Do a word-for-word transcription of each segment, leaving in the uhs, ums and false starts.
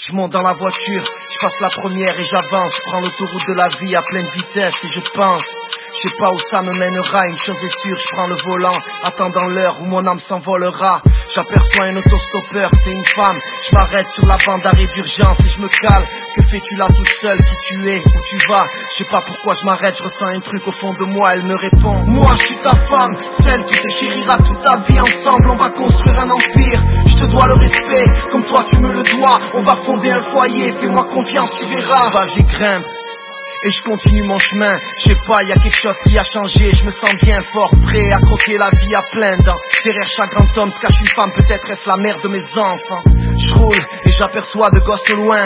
Je monte dans la voiture, je passe la première et j'avance. Je prends l'autoroute de la vie à pleine vitesse et je pense. Je sais pas où ça me mènera, une chose est sûre, je prends le volant, attendant l'heure où mon âme s'envolera. J'aperçois un autostoppeur, c'est une femme. Je m'arrête sur la bande d'arrêt d'urgence et je me cale. Que fais-tu là toute seule, qui tu es, où tu vas? Je sais pas pourquoi je m'arrête, je ressens un truc au fond de moi, elle me répond. Moi je suis ta femme, celle qui te chérira toute ta vie. Ensemble on va construire un empire, je te dois le respect, comme toi tu me le dois. On va fonder un foyer, fais-moi confiance, tu verras. Vas-y grimpe. Et je continue mon chemin, je sais pas, y a quelque chose qui a changé. Je me sens bien fort, prêt à croquer la vie à plein dents. Derrière chaque grand homme se cache une femme, peut-être est-ce la mère de mes enfants. Je roule et j'aperçois de gosses au loin.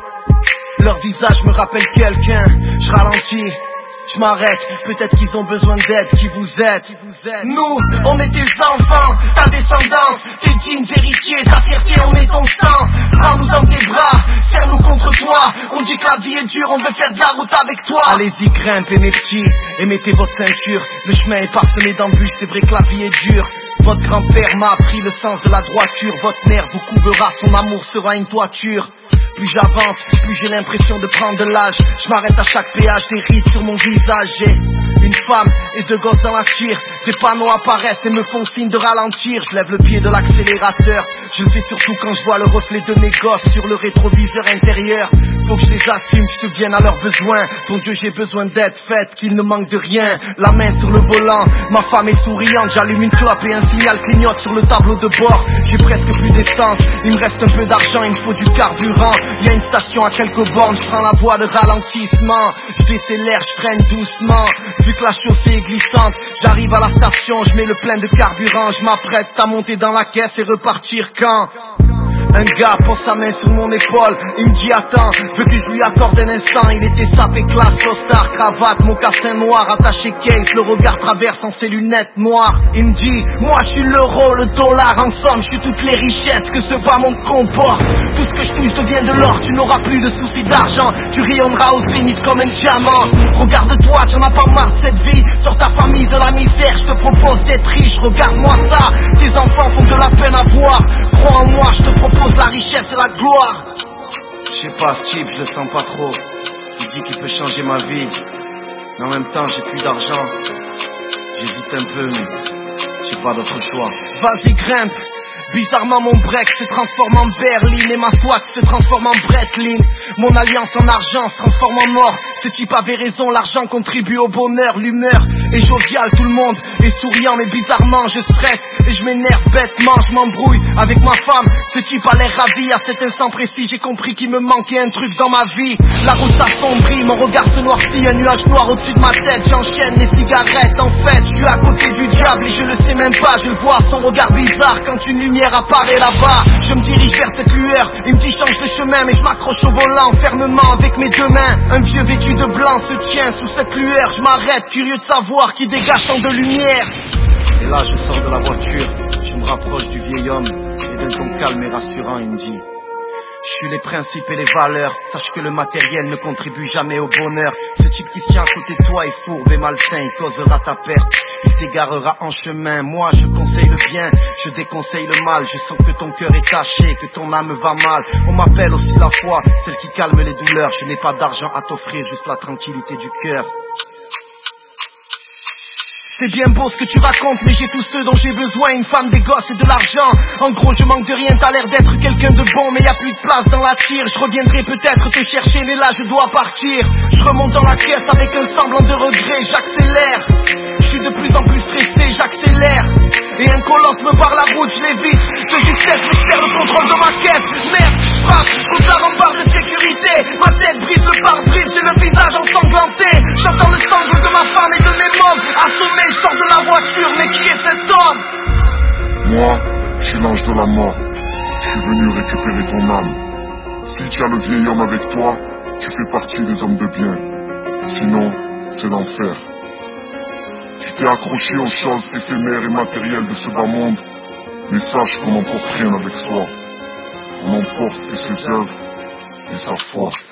Leur visage me rappelle quelqu'un. Je ralentis, je m'arrête, peut-être qu'ils ont besoin d'aide. Qui vous êtes? Nous, on est tes enfants, ta descendance, tes jeans héritiers, ta fierté, on est ton sang. Prends-nous dans tes bras, serre-nous contre toi. On dit que la vie est dure, on veut faire de la route avec toi. Allez-y, grimpez mes petits, et mettez votre ceinture. Le chemin est parsemé d'embûches, c'est vrai que la vie est dure. Votre grand-père m'a appris le sens de la droiture. Votre mère vous couvera, son amour sera une toiture. Plus j'avance, plus j'ai l'impression de prendre de l'âge. Je m'arrête à chaque péage, des rides sur mon visage. J'ai une femme et deux gosses dans la tire. Des panneaux apparaissent et me font signe de ralentir. Je lève le pied de l'accélérateur. Je le fais surtout quand je vois le reflet de mes gosses sur le rétroviseur intérieur. Faut que je les assume, que je te vienne à leurs besoins. Ton Dieu, j'ai besoin d'être faite, qu'il ne manque de rien. La main sur le volant, ma femme est souriante. J'allume une clope et un signal clignote sur le tableau de bord. J'ai presque plus d'essence, il me reste un peu d'argent, il me faut du carburant. Il y a une station à quelques bornes, je prends la voie de ralentissement. Je décélère, je freine doucement. Vu que la chaussée est glissante, j'arrive à la station, je mets le plein de carburant. Je m'apprête à monter dans la caisse et repartir quand un gars pose sa main sur mon épaule, il me dit attends, veux que je lui accorde un instant. Il était sapé classe, costard, cravate, mocassin noir, attaché case, le regard traverse en ses lunettes noires. Il me dit, moi je suis l'euro, le dollar, en somme je suis toutes les richesses que ce bas monde comporte. Tout ce que je touche devient de l'or, tu n'auras plus de soucis d'argent, tu rayonneras au zénith comme un diamant. Regarde-toi, tu n'en as pas marre de cette vie, sors ta famille de la misère, je te propose d'être riche, regarde-moi ça, tes enfants font de la peine à voir. Crois en moi, je te propose la richesse et la gloire. Je sais pas, ce type, je le sens pas trop. Il dit qu'il peut changer ma vie, mais en même temps j'ai plus d'argent. J'hésite un peu, mais j'ai pas d'autre choix. Vas-y grimpe. Bizarrement mon break se transforme en berline et ma swag se transforme en Breitling. Mon alliance en argent se transforme en or. Ce type avait raison, l'argent contribue au bonheur. L'humeur est joviale, tout le monde est souriant, mais bizarrement je stresse et je m'énerve bêtement, je m'embrouille avec ma femme. Ce type a l'air ravi, à cet instant précis j'ai compris qu'il me manquait un truc dans ma vie. La route s'assombrit, mon regard se noircit, un nuage noir au-dessus de ma tête. J'enchaîne les cigarettes, en fait je suis à côté du diable et je le sais même pas. Je le vois, son regard bizarre quand une lumière apparaît là-bas. Je me dirige vers cette lueur, il me dit change de chemin, mais je m'accroche au volant fermement avec mes deux mains. Un vieux vêtu de blanc se tient sous cette lueur. Je m'arrête, curieux de savoir qui dégage tant de lumière. Et là je sors de la voiture, je me rapproche du vieil homme et d'un ton calme et rassurant il me dit: je suis les principes et les valeurs, sache que le matériel ne contribue jamais au bonheur. Ce type qui se tient à côté de toi est fourbe et malsain, il causera ta perte, il t'égarera en chemin. Moi je conseille le bien, je déconseille le mal. Je sens que ton cœur est taché, que ton âme va mal. On m'appelle aussi la foi, celle qui calme les douleurs. Je n'ai pas d'argent à t'offrir, juste la tranquillité du cœur. C'est bien beau ce que tu racontes, mais j'ai tout ce dont j'ai besoin, une femme, des gosses et de l'argent. En gros je manque de rien, t'as l'air d'être quelqu'un de bon, mais y a plus de place dans la tire. Je reviendrai peut-être te chercher, mais là je dois partir. Je remonte dans la caisse avec un semblant de regret, j'accélère. Je suis de plus en plus stressé, j'accélère. Et un colosse me barre la route, je l'évite de justesse, mais je perds le contrôle de ma caisse. Merde, je frappe contre la rempart de sécurité. Ma tête brise le pare-brise, j'ai le visage ensanglanté. J'entends le sangle de ma femme et de mes mômes. Assommé, je sors de la voiture, mais qui est cet homme? Moi, je suis l'ange de la mort. Je suis venu récupérer ton âme. Si tu as le vieil homme avec toi, tu fais partie des hommes de bien. Sinon, c'est l'enfer. Tu t'es accroché aux choses éphémères et matérielles de ce bas monde, mais sache qu'on n'emporte rien avec soi. On n'emporte que ses œuvres et sa foi.